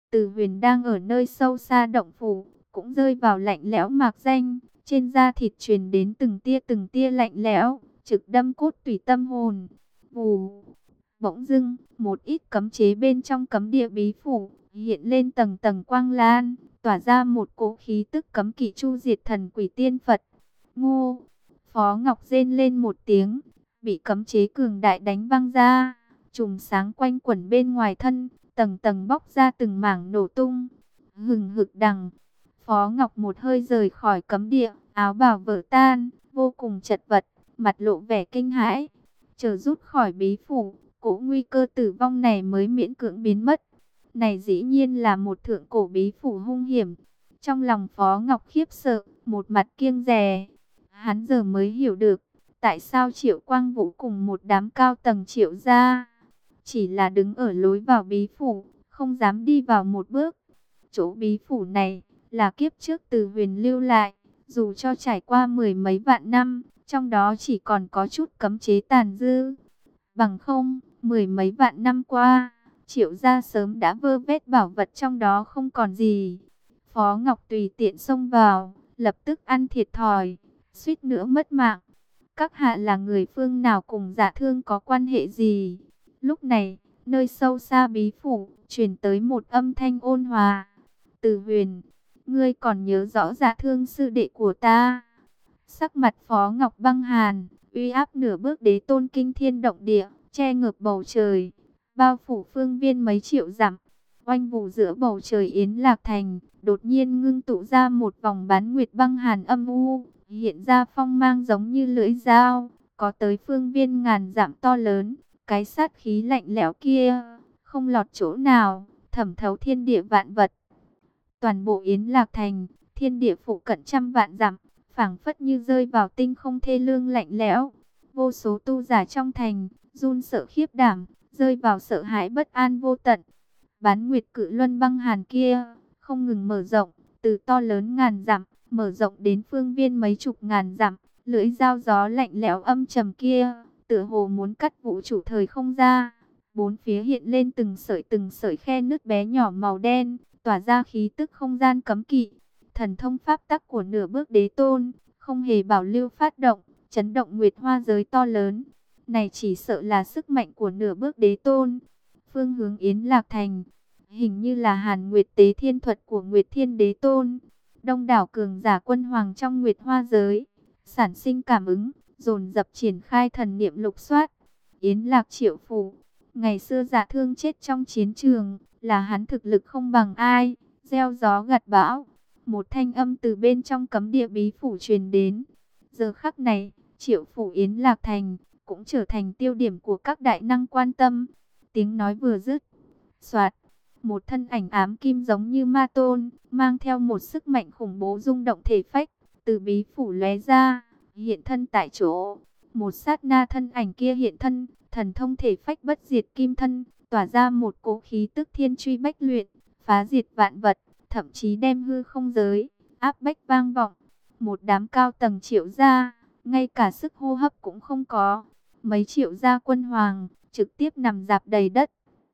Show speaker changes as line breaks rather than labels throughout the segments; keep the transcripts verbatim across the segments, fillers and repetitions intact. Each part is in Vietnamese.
Từ Huyền đang ở nơi sâu xa động phủ, cũng rơi vào lạnh lẽo mạc danh, trên da thịt truyền đến từng tia từng tia lạnh lẽo, trực đâm cốt tủy tâm hồn. Vù, bỗng dưng, một ít cấm chế bên trong cấm địa bí phủ hiện lên tầng tầng quang lan, tỏa ra một cỗ khí tức cấm kỵ chu diệt thần quỷ tiên Phật. Ngô, Phó Ngọc rên lên một tiếng, bị cấm chế cường đại đánh văng ra, chùm sáng quanh quẩn bên ngoài thân, tầng tầng bóc ra từng mảng nổ tung. Hừng hực đằng, Phó Ngọc một hơi rời khỏi cấm địa, áo bào vỡ tan, vô cùng chật vật, mặt lộ vẻ kinh hãi. Chờ rút khỏi bí phủ, cỗ nguy cơ tử vong này mới miễn cưỡng biến mất. Này dĩ nhiên là một thượng cổ bí phủ hung hiểm. Trong lòng Phó Ngọc khiếp sợ, một mặt kiêng dè. Hắn giờ mới hiểu được, tại sao Triệu Quang Vũ cùng một đám cao tầng Triệu gia chỉ là đứng ở lối vào bí phủ, không dám đi vào một bước. Chỗ bí phủ này là kiếp trước Từ Huyền lưu lại, dù cho trải qua mười mấy vạn năm, trong đó chỉ còn có chút cấm chế tàn dư. Bằng không, mười mấy vạn năm qua, Triệu gia sớm đã vơ vét bảo vật trong đó không còn gì. Phó Ngọc tùy tiện xông vào, lập tức ăn thiệt thòi, suýt nữa mất mạng. Các hạ là người phương nào, cùng Dạ Thương có quan hệ gì? Lúc này, nơi sâu xa bí phủ, truyền tới một âm thanh ôn hòa. Từ Huyền, ngươi còn nhớ rõ Dạ Thương sư đệ của ta? Sắc mặt Phó Ngọc băng hàn, uy áp nửa bước đế tôn kinh thiên động địa, che ngập bầu trời, bao phủ phương viên mấy triệu dặm. Oanh vụ giữa bầu trời Yến Lạc Thành, đột nhiên ngưng tụ ra một vòng bán nguyệt băng hàn âm u, hiện ra phong mang giống như lưỡi dao, có tới phương viên ngàn dặm to lớn. Cái sát khí lạnh lẽo kia, không lọt chỗ nào, thẩm thấu thiên địa vạn vật. Toàn bộ Yến Lạc Thành, thiên địa phụ cận trăm vạn dặm, phảng phất như rơi vào tinh không thê lương lạnh lẽo. Vô số tu giả trong thành, run sợ khiếp đảm, rơi vào sợ hãi bất an vô tận. Bán nguyệt cự luân băng hàn kia, không ngừng mở rộng, từ to lớn ngàn dặm, mở rộng đến phương viên mấy chục ngàn dặm. Lưỡi dao gió lạnh lẽo âm trầm kia, tựa hồ muốn cắt vũ trụ thời không ra. Bốn phía hiện lên từng sợi từng sợi khe nứt bé nhỏ màu đen, tỏa ra khí tức không gian cấm kỵ. Thần thông pháp tắc của nửa bước đế tôn, không hề bảo lưu phát động, chấn động nguyệt hoa giới to lớn. Này chỉ sợ là sức mạnh của nửa bước đế tôn. Phương hướng Yến Lạc Thành, hình như là Hàn Nguyệt Tế Thiên thuật của Nguyệt Thiên Đế Tôn. Đông đảo cường giả quân hoàng trong nguyệt hoa giới, sản sinh cảm ứng, dồn dập triển khai thần niệm lục soát. Yến Lạc Triệu phủ, ngày xưa Dạ Thương chết trong chiến trường, là hắn thực lực không bằng ai, gieo gió gặt bão. Một thanh âm từ bên trong cấm địa bí phủ truyền đến. Giờ khắc này, Triệu phủ Yến Lạc Thành cũng trở thành tiêu điểm của các đại năng quan tâm. Tiếng nói vừa dứt, soạt, một thân ảnh ám kim giống như ma tôn, mang theo một sức mạnh khủng bố rung động thể phách, từ bí phủ lóe ra, hiện thân tại chỗ. Một sát na thân ảnh kia hiện thân, thần thông thể phách bất diệt kim thân, tỏa ra một cỗ khí tức thiên truy bách luyện, phá diệt vạn vật, thậm chí đem hư không giới, áp bách vang vọng. Một đám cao tầng Triệu gia, ngay cả sức hô hấp cũng không có. Mấy Triệu gia quân hoàng, trực tiếp nằm rạp đầy đất.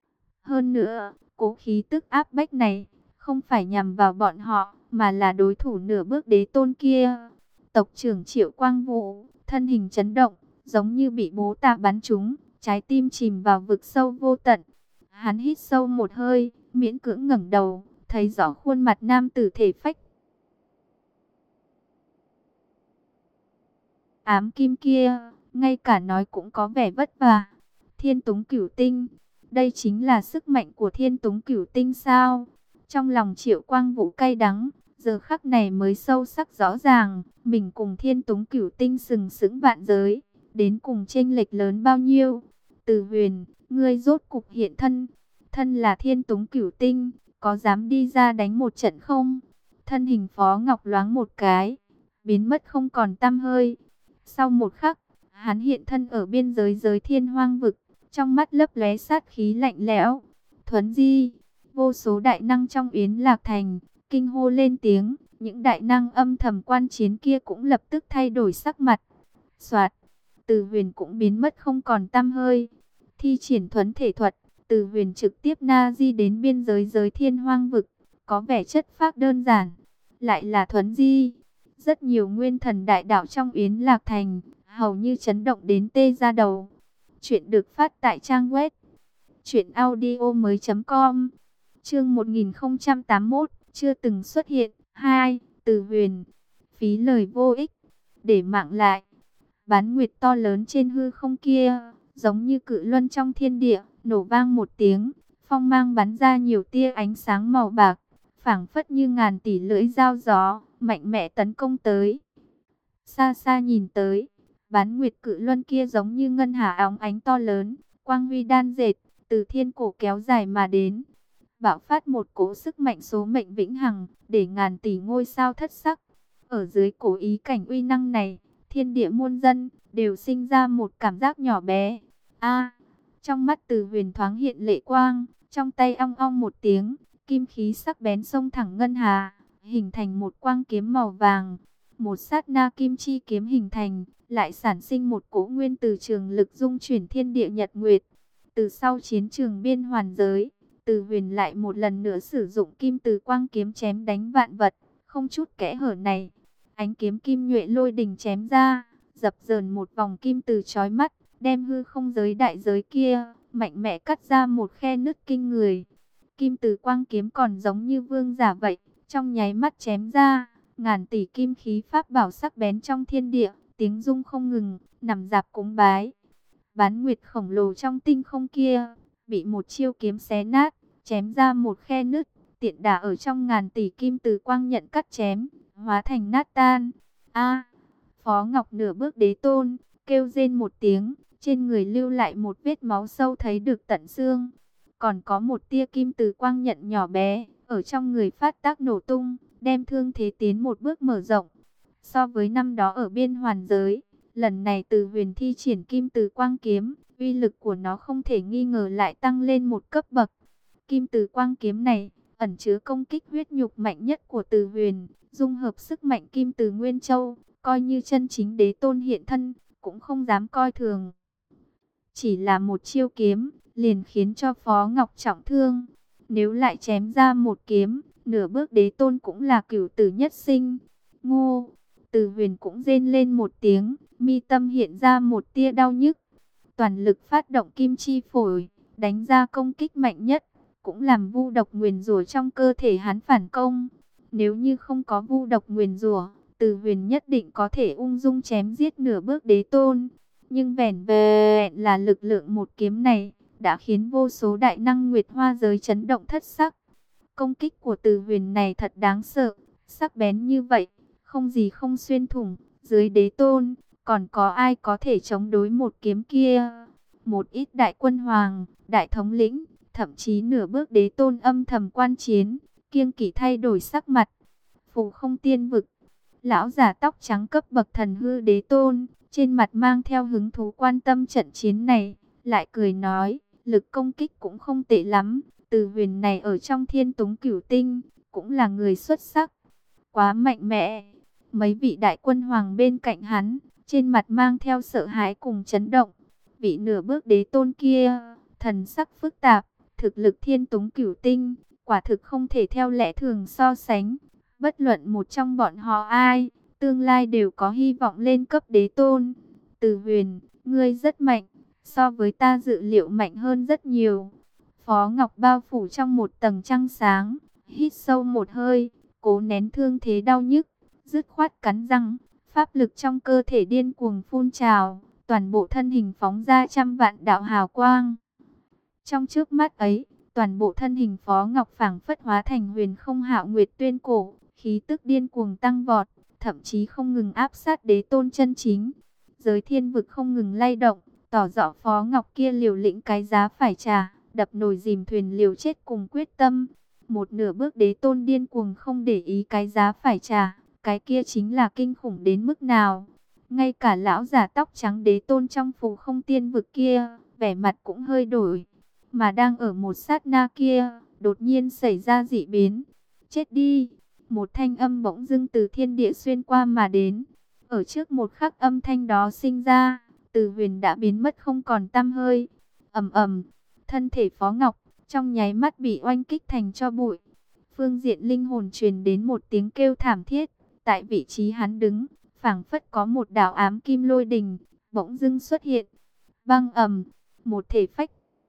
Hơn nữa, cỗ khí tức áp bách này, không phải nhằm vào bọn họ, mà là đối thủ nửa bước đế tôn kia. Tộc trưởng Triệu Quang Vũ, thân hình chấn động, giống như bị bố tạ bắn trúng, trái tim chìm vào vực sâu vô tận. Hắn hít sâu một hơi, miễn cưỡng ngẩng đầu, thấy rõ khuôn mặt nam tử thể phách. Ám kim kia, ngay cả nói cũng có vẻ vất vả. Thiên Túng Cửu Tinh, đây chính là sức mạnh của Thiên Túng Cửu Tinh sao? Trong lòng Triệu Quang Vũ cay đắng, giờ khắc này mới sâu sắc rõ ràng, mình cùng Thiên Túng Cửu Tinh sừng sững vạn giới, đến cùng chênh lệch lớn bao nhiêu. Từ Huyền, ngươi rốt cục hiện thân, thân là Thiên Túng Cửu Tinh, có dám đi ra đánh một trận không? Thân hình Phó Ngọc loáng một cái, biến mất không còn tăm hơi. Sau một khắc, hắn hiện thân ở biên giới giới Thiên Hoang vực, trong mắt lấp lóe sát khí lạnh lẽo. Thuấn di, vô số đại năng trong Yến Lạc Thành kinh hô lên tiếng, những đại năng âm thầm quan chiến kia cũng lập tức thay đổi sắc mặt. Soạt, Từ Huyền cũng biến mất không còn tăm hơi. Thi triển thuấn thể thuật, Từ Huyền trực tiếp na di đến biên giới giới Thiên Hoang vực, có vẻ chất phác đơn giản, lại là thuấn di. Rất nhiều nguyên thần đại đạo trong Yến Lạc Thành, hầu như chấn động đến tê da đầu. Chuyện được phát tại trang web truyện audio mới chấm com. Chương một nghìn không trăm tám mươi mốt, chưa từng xuất hiện. Hai, Từ Huyền, phí lời vô ích, để mạng lại. Bán nguyệt to lớn trên hư không kia, giống như cự luân trong thiên địa, nổ vang một tiếng, phong mang bắn ra nhiều tia ánh sáng màu bạc, phảng phất như ngàn tỷ lưỡi dao gió, mạnh mẽ tấn công tới. Xa xa nhìn tới, bán nguyệt cự luân kia giống như ngân hà óng ánh to lớn, quang huy đan dệt, từ thiên cổ kéo dài mà đến, bạo phát một cỗ sức mạnh số mệnh vĩnh hằng, để ngàn tỷ ngôi sao thất sắc. Ở dưới cổ ý cảnh uy năng này, thiên địa muôn dân đều sinh ra một cảm giác nhỏ bé. A, trong mắt Từ Huyền thoáng hiện lệ quang, trong tay ong ong một tiếng, kim khí sắc bén xông thẳng ngân hà, hình thành một quang kiếm màu vàng. Một sát na kim chi kiếm hình thành, lại sản sinh một cỗ nguyên từ trường lực dung chuyển thiên địa nhật nguyệt. Từ sau chiến trường biên hoàn giới, Từ Huyền lại một lần nữa sử dụng kim từ quang kiếm chém đánh vạn vật, không chút kẽ hở này. Ánh kiếm kim nhuệ lôi đình chém ra, dập dờn một vòng kim từ chói mắt, đem hư không giới đại giới kia, mạnh mẽ cắt ra một khe nứt kinh người. Kim từ quang kiếm còn giống như vương giả vậy, trong nháy mắt chém ra, ngàn tỷ kim khí pháp bảo sắc bén trong thiên địa, tiếng rung không ngừng, nằm dạp cúng bái. Bán nguyệt khổng lồ trong tinh không kia, bị một chiêu kiếm xé nát, chém ra một khe nứt, tiện đà ở trong ngàn tỷ kim từ quang nhận cắt chém, hóa thành nát tan. A, Phó Ngọc nửa bước đế tôn, kêu rên một tiếng, trên người lưu lại một vết máu sâu thấy được tận xương. Còn có một tia kim từ quang nhận nhỏ bé, ở trong người phát tác nổ tung, đem thương thế tiến một bước mở rộng. So với năm đó ở biên hoàn giới, lần này Từ Huyền thi triển kim từ quang kiếm, uy lực của nó không thể nghi ngờ lại tăng lên một cấp bậc. Kim từ quang kiếm này, ẩn chứa công kích huyết nhục mạnh nhất của Từ Huyền, dung hợp sức mạnh kim từ Nguyên Châu, coi như chân chính đế tôn hiện thân, cũng không dám coi thường. Chỉ là một chiêu kiếm, liền khiến cho Phó Ngọc trọng thương. Nếu lại chém ra một kiếm, nửa bước đế tôn cũng là cửu tử nhất sinh. Ngô, Từ Huyền cũng rên lên một tiếng, mi tâm hiện ra một tia đau nhức. Toàn lực phát động kim chi phổi, đánh ra công kích mạnh nhất, cũng làm vu độc nguyền rủa trong cơ thể hắn phản công. Nếu như không có vu độc nguyền rủa, Từ Huyền nhất định có thể ung dung chém giết nửa bước đế tôn. Nhưng vẻn vẹn là lực lượng một kiếm này, đã khiến vô số đại năng nguyệt hoa giới chấn động thất sắc. Công kích của Từ Huyền này thật đáng sợ, sắc bén như vậy, không gì không xuyên thủng. Dưới đế tôn, còn có ai có thể chống đối một kiếm kia? Một ít đại quân hoàng, đại thống lĩnh, thậm chí nửa bước đế tôn âm thầm quan chiến, kiêng kỵ thay đổi sắc mặt. Phù Không Tiên Vực, lão giả tóc trắng cấp bậc thần hư đế tôn, trên mặt mang theo hứng thú quan tâm trận chiến này, lại cười nói, lực công kích cũng không tệ lắm. Từ Huyền này ở trong Thiên Túng Cửu Tinh, cũng là người xuất sắc, quá mạnh mẽ. Mấy vị đại quân hoàng bên cạnh hắn, trên mặt mang theo sợ hãi cùng chấn động. Vị nửa bước đế tôn kia, thần sắc phức tạp, thực lực Thiên Túng Cửu Tinh, quả thực không thể theo lẽ thường so sánh. Bất luận một trong bọn họ ai, tương lai đều có hy vọng lên cấp đế tôn. Từ Huyền, ngươi rất mạnh, so với ta dự liệu mạnh hơn rất nhiều. Phó Ngọc bao phủ trong một tầng trăng sáng, hít sâu một hơi, cố nén thương thế đau nhức, dứt khoát cắn răng, pháp lực trong cơ thể điên cuồng phun trào, toàn bộ thân hình phóng ra trăm vạn đạo hào quang. Trong trước mắt ấy, toàn bộ thân hình Phó Ngọc phảng phất hóa thành huyền không hạo nguyệt tuyên cổ, khí tức điên cuồng tăng vọt, thậm chí không ngừng áp sát đế tôn chân chính. Giới thiên vực không ngừng lay động, tỏ rõ Phó Ngọc kia liều lĩnh cái giá phải trả, đập nồi dìm thuyền liều chết cùng quyết tâm. Một nửa bước đế tôn điên cuồng không để ý cái giá phải trả, cái kia chính là kinh khủng đến mức nào. Ngay cả lão giả tóc trắng đế tôn trong Phù Không Tiên Vực kia, vẻ mặt cũng hơi đổi. Mà đang ở một sát na kia, đột nhiên xảy ra dị biến. Chết đi! Một thanh âm bỗng dưng từ thiên địa xuyên qua mà đến. Ở trước một khắc âm thanh đó sinh ra, Từ Huyền đã biến mất không còn tăm hơi. Ầm ầm, thân thể Phó Ngọc trong nháy mắt bị oanh kích thành tro bụi. Phương diện linh hồn truyền đến một tiếng kêu thảm thiết, tại vị trí hắn đứng, phảng phất có một đạo ám kim lôi đình bỗng dưng xuất hiện. Băng ầm, một thể phách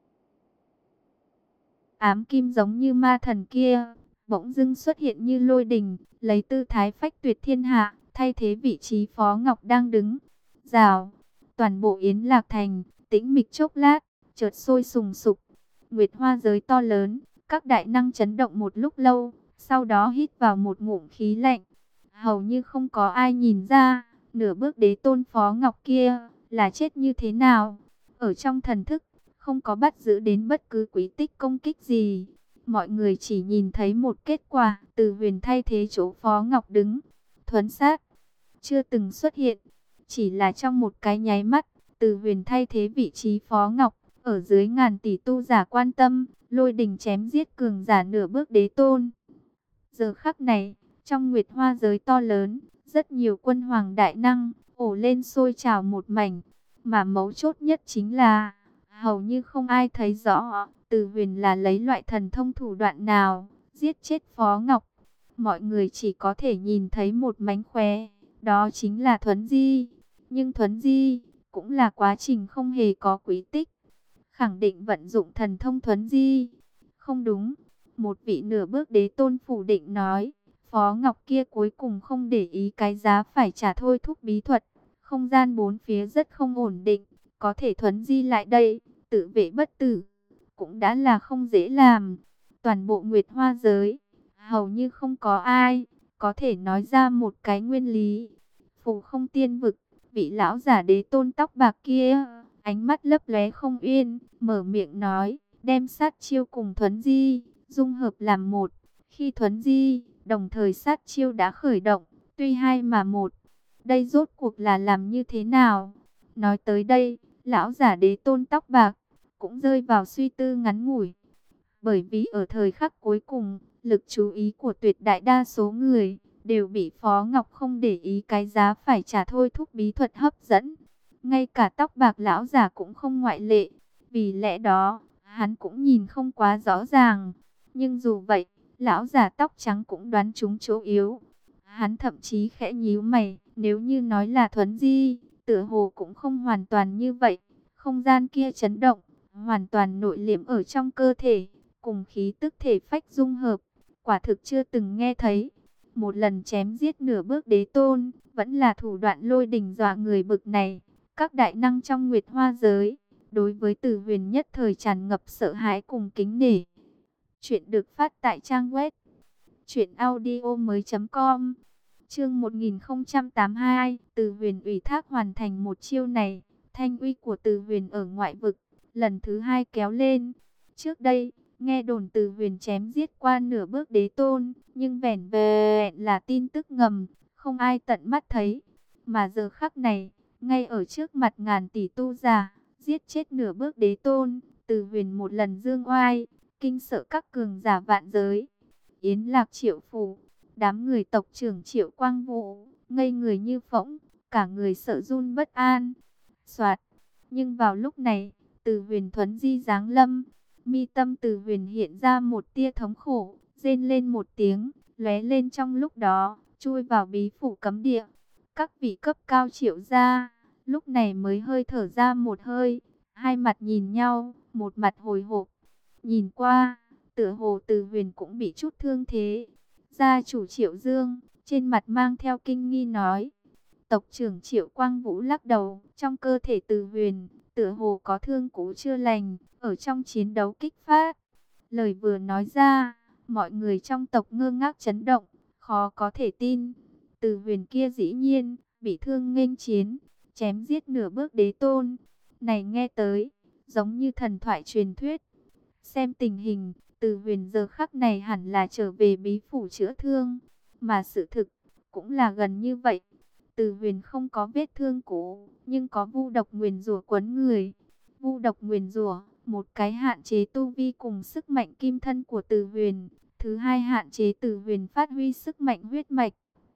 ám kim giống như ma thần kia, bỗng dưng xuất hiện như lôi đình, lấy tư thái phách tuyệt thiên hạ, thay thế vị trí Phó Ngọc đang đứng. Rào, toàn bộ Yến Lạc Thành, tĩnh mịch chốc lát, chợt sôi sùng sục. Nguyệt Hoa giới to lớn, các đại năng chấn động một lúc lâu, sau đó hít vào một ngụm khí lạnh. Hầu như không có ai nhìn ra, nửa bước đế tôn Phó Ngọc kia, là chết như thế nào. Ở trong thần thức, không có bắt giữ đến bất cứ quý tích công kích gì. Mọi người chỉ nhìn thấy một kết quả, Từ Huyền thay thế chỗ Phó Ngọc đứng. Thuấn sát, chưa từng xuất hiện. Chỉ là trong một cái nháy mắt, Từ Huyền thay thế vị trí Phó Ngọc. Ở dưới ngàn tỷ tu giả quan tâm, lôi đình chém giết cường giả nửa bước đế tôn. Giờ khắc này, trong Nguyệt Hoa giới to lớn, rất nhiều quân hoàng đại năng, ổ lên sôi trào một mảnh. Mà mấu chốt nhất chính là, hầu như không ai thấy rõ, Từ Huyền là lấy loại thần thông thủ đoạn nào, giết chết Phó Ngọc. Mọi người chỉ có thể nhìn thấy một mánh khóe, đó chính là thuấn di. Nhưng thuấn di, cũng là quá trình không hề có quý tích. Khẳng định vận dụng thần thông thuấn di. Không đúng, một vị nửa bước đế tôn phủ định nói, Phó Ngọc kia cuối cùng không để ý cái giá phải trả thôi thúc bí thuật. Không gian bốn phía rất không ổn định, có thể thuấn di lại đây, tự vệ bất tử, cũng đã là không dễ làm. Toàn bộ Nguyệt Hoa giới, hầu như không có ai có thể nói ra một cái nguyên lý. Phù Không Tiên Vực, vị lão giả đế tôn tóc bạc kia, ánh mắt lấp lóe không yên, mở miệng nói, đem sát chiêu cùng thuấn di, dung hợp làm một. Khi thuấn di, đồng thời sát chiêu đã khởi động, tuy hai mà một. Đây rốt cuộc là làm như thế nào? Nói tới đây, lão giả đế tôn tóc bạc cũng rơi vào suy tư ngắn ngủi. Bởi vì ở thời khắc cuối cùng, lực chú ý của tuyệt đại đa số người đều bị Phó Ngọc không để ý cái giá phải trả thôi thúc bí thuật hấp dẫn. Ngay cả tóc bạc lão giả cũng không ngoại lệ. Vì lẽ đó, hắn cũng nhìn không quá rõ ràng. Nhưng dù vậy, lão giả tóc trắng cũng đoán trúng chỗ yếu. Hắn thậm chí khẽ nhíu mày, nếu như nói là thuấn di, tựa hồ cũng không hoàn toàn như vậy. Không gian kia chấn động, hoàn toàn nội liễm ở trong cơ thể, cùng khí tức thể phách dung hợp, quả thực chưa từng nghe thấy. Một lần chém giết nửa bước đế tôn, vẫn là thủ đoạn lôi đình dọa người bực này. Các đại năng trong Nguyệt Hoa giới, đối với Từ Huyền nhất thời tràn ngập sợ hãi cùng kính nể. Chuyện được phát tại trang web truyện audio mới chấm com. Chương một nghìn không trăm tám mươi hai, Từ Huyền ủy thác hoàn thành một chiêu này, thanh uy của Từ Huyền ở ngoại vực lần thứ hai kéo lên. Trước đây, nghe đồn Từ Huyền chém giết qua nửa bước đế tôn, nhưng vẻn vẹn là tin tức ngầm, không ai tận mắt thấy. Mà giờ khắc này, ngay ở trước mặt ngàn tỷ tu giả, giết chết nửa bước đế tôn, Từ Huyền một lần dương oai, kinh sợ các cường giả vạn giới. Yến Lạc Triệu phủ, đám người tộc trưởng Triệu Quang Vũ, ngây người như phỗng, cả người sợ run bất an. Soạt, nhưng vào lúc này, Từ Huyền thuấn di giáng lâm, mi tâm Từ Huyền hiện ra một tia thống khổ, rên lên một tiếng, lóe lên trong lúc đó, chui vào bí phủ cấm địa. Các vị cấp cao Triệu gia, lúc này mới hơi thở ra một hơi, hai mặt nhìn nhau, một mặt hồi hộp. Nhìn qua, tựa hồ Từ Huyền cũng bị chút thương thế. Gia chủ Triệu Dương, trên mặt mang theo kinh nghi nói. Tộc trưởng Triệu Quang Vũ lắc đầu, trong cơ thể Từ Huyền, tựa hồ có thương cũ chưa lành, ở trong chiến đấu kích phát. Lời vừa nói ra, mọi người trong tộc ngơ ngác chấn động, khó có thể tin. Từ Huyền kia dĩ nhiên, bị thương nghênh chiến, chém giết nửa bước đế tôn. Này nghe tới, giống như thần thoại truyền thuyết. Xem tình hình, Từ Huyền giờ khắc này hẳn là trở về bí phủ chữa thương. Mà sự thực, cũng là gần như vậy. Từ Huyền không có vết thương cũ, nhưng có vu độc nguyền rủa quấn người. Vu độc nguyền rủa, một cái hạn chế tu vi cùng sức mạnh kim thân của Từ Huyền. Thứ hai hạn chế Từ Huyền phát huy sức mạnh huyết mạch.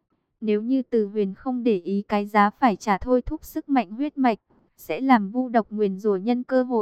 Nếu như Từ Huyền không để ý cái giá phải trả thôi thúc sức mạnh huyết mạch, sẽ làm vu độc nguyền rủa nhân cơ hội,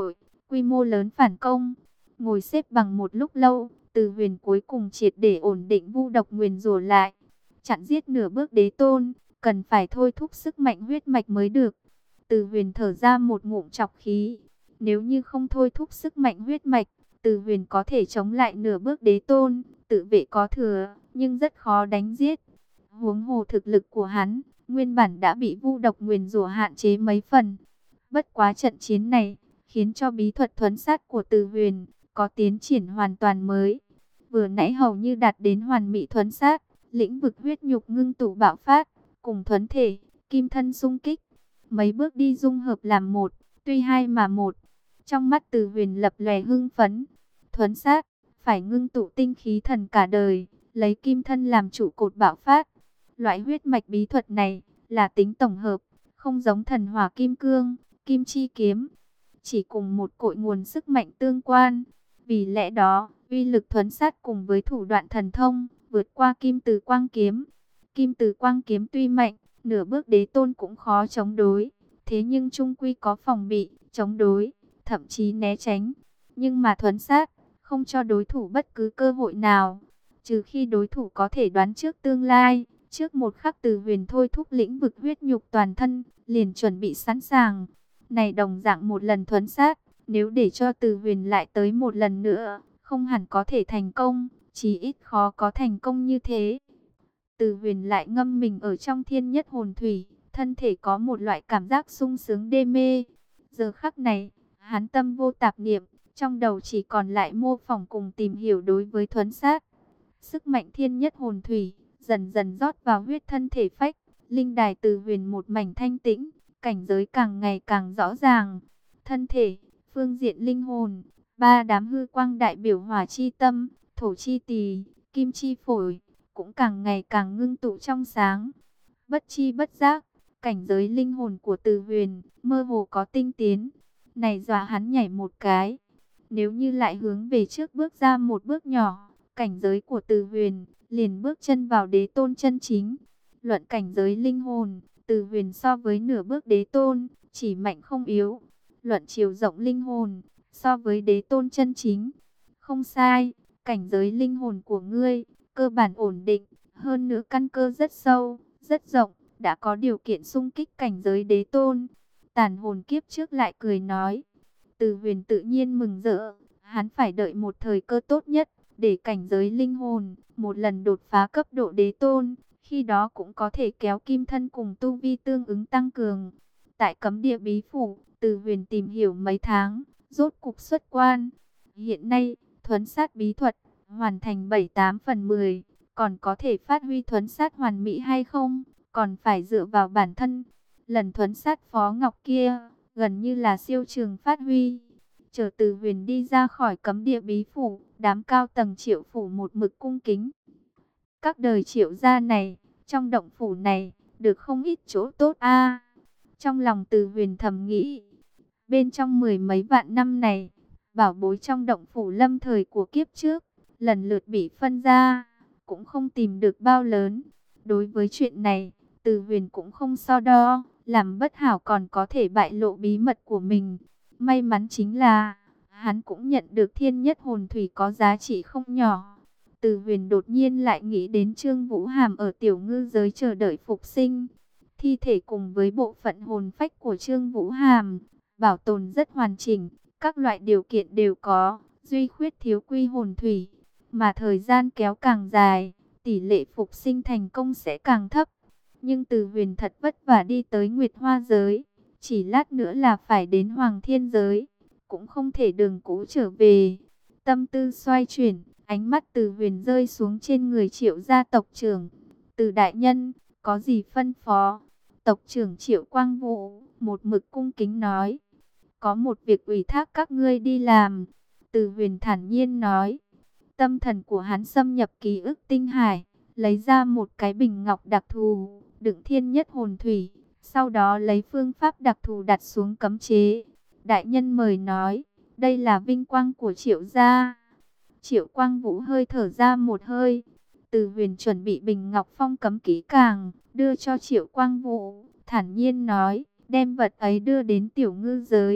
quy mô lớn phản công. Ngồi xếp bằng một lúc lâu, Từ Huyền cuối cùng triệt để ổn định vu độc nguyền rủa lại. Chặn giết nửa bước đế tôn, cần phải thôi thúc sức mạnh huyết mạch mới được. Từ Huyền thở ra một ngụm trọc khí. Nếu như không thôi thúc sức mạnh huyết mạch, Từ Huyền có thể chống lại nửa bước đế tôn, tự vệ có thừa, nhưng rất khó đánh giết. Huống hồ thực lực của hắn, nguyên bản đã bị vu độc nguyền rủa hạn chế mấy phần. Bất quá trận chiến này, khiến cho bí thuật thuấn sát của Từ Huyền có tiến triển hoàn toàn mới. Vừa nãy hầu như đạt đến hoàn mỹ thuấn sát, lĩnh vực huyết nhục ngưng tụ bạo phát, cùng thuấn thể, kim thân xung kích. Mấy bước đi dung hợp làm một, tuy hai mà một. Trong mắt Từ Huyền lập lòe hưng phấn. Thuấn sát, phải ngưng tụ tinh khí thần cả đời, lấy kim thân làm trụ cột bạo phát. Loại huyết mạch bí thuật này là tính tổng hợp, không giống thần hỏa kim cương, kim chi kiếm, chỉ cùng một cội nguồn sức mạnh tương quan. Vì lẽ đó, uy lực thuấn sát cùng với thủ đoạn thần thông vượt qua kim từ quang kiếm. Kim từ quang kiếm tuy mạnh, nửa bước đế tôn cũng khó chống đối, thế nhưng chung quy có phòng bị, chống đối, thậm chí né tránh. Nhưng mà thuấn sát, không cho đối thủ bất cứ cơ hội nào, trừ khi đối thủ có thể đoán trước tương lai. Trước một khắc Từ Huyền thôi thúc lĩnh vực huyết nhục toàn thân, liền chuẩn bị sẵn sàng. Này đồng dạng một lần thuấn sát, nếu để cho Từ Huyền lại tới một lần nữa, không hẳn có thể thành công, chí ít khó có thành công như thế. Từ Huyền lại ngâm mình ở trong thiên nhất hồn thủy, thân thể có một loại cảm giác sung sướng đê mê. Giờ khắc này, hắn tâm vô tạp niệm, trong đầu chỉ còn lại mô phỏng cùng tìm hiểu đối với thuấn sát. Sức mạnh thiên nhất hồn thủy dần dần rót vào huyết thân thể phách, linh đài Từ Huyền một mảnh thanh tĩnh, cảnh giới càng ngày càng rõ ràng. Thân thể, phương diện linh hồn, ba đám hư quang đại biểu hỏa chi tâm, thổ chi tỳ, kim chi phổi, cũng càng ngày càng ngưng tụ trong sáng. Bất chi bất giác, cảnh giới linh hồn của Từ Huyền mơ hồ có tinh tiến. Này dọa hắn nhảy một cái. Nếu như lại hướng về trước bước ra một bước nhỏ, cảnh giới của Từ Huyền liền bước chân vào đế tôn chân chính. Luận cảnh giới linh hồn, Từ Huyền so với nửa bước đế tôn chỉ mạnh không yếu. Luận chiều rộng linh hồn, so với đế tôn chân chính, không sai. Cảnh giới linh hồn của ngươi cơ bản ổn định, hơn nữa căn cơ rất sâu, rất rộng, đã có điều kiện xung kích cảnh giới đế tôn. Tàn hồn kiếp trước lại cười nói. Từ Huyền tự nhiên mừng rỡ, hắn phải đợi một thời cơ tốt nhất, để cảnh giới linh hồn một lần đột phá cấp độ đế tôn, khi đó cũng có thể kéo kim thân cùng tu vi tương ứng tăng cường. Tại cấm địa bí phủ, Từ Huyền tìm hiểu mấy tháng, rốt cục xuất quan. Hiện nay, thuấn sát bí thuật hoàn thành bảy tám phần mười, còn có thể phát huy thuấn sát hoàn mỹ hay không, còn phải dựa vào bản thân. Lần thuấn sát Phó Ngọc kia, gần như là siêu trường phát huy. Chờ Từ Huyền đi ra khỏi cấm địa bí phủ, đám cao tầng Triệu phủ một mực cung kính. Các đời Triệu gia này, trong động phủ này, được không ít chỗ tốt a. Trong lòng Từ Huyền thầm nghĩ, bên trong mười mấy vạn năm này, bảo bối trong động phủ lâm thời của kiếp trước, lần lượt bị phân ra, cũng không tìm được bao lớn. Đối với chuyện này, Từ Huyền cũng không so đo, làm bất hảo còn có thể bại lộ bí mật của mình. May mắn chính là, hắn cũng nhận được thiên nhất hồn thủy có giá trị không nhỏ. Từ Huyền đột nhiên lại nghĩ đến Trương Vũ Hàm ở tiểu ngư giới chờ đợi phục sinh. Thi thể cùng với bộ phận hồn phách của Trương Vũ Hàm, bảo tồn rất hoàn chỉnh, các loại điều kiện đều có, duy khuyết thiếu quy hồn thủy. Mà thời gian kéo càng dài, tỷ lệ phục sinh thành công sẽ càng thấp. Nhưng Từ Huyền thật vất vả đi tới Nguyệt Hoa giới, chỉ lát nữa là phải đến Hoàng Thiên giới, cũng không thể đường cũ trở về. Tâm tư xoay chuyển, ánh mắt Từ Huyền rơi xuống trên người Triệu gia tộc trưởng. Từ đại nhân, có gì phân phó? Tộc trưởng Triệu Quang Vũ một mực cung kính nói. Có một việc ủy thác các ngươi đi làm. Từ Huyền thản nhiên nói. Tâm thần của hắn xâm nhập ký ức tinh hải, lấy ra một cái bình ngọc đặc thù, đựng thiên nhất hồn thủy. Sau đó lấy phương pháp đặc thù đặt xuống cấm chế. Đại nhân mời nói, đây là vinh quang của Triệu gia. Triệu Quang Vũ hơi thở ra một hơi. Từ Huyền chuẩn bị bình ngọc phong cấm kỹ càng, đưa cho Triệu Quang Vũ, thản nhiên nói, đem vật ấy đưa đến tiểu ngư giới,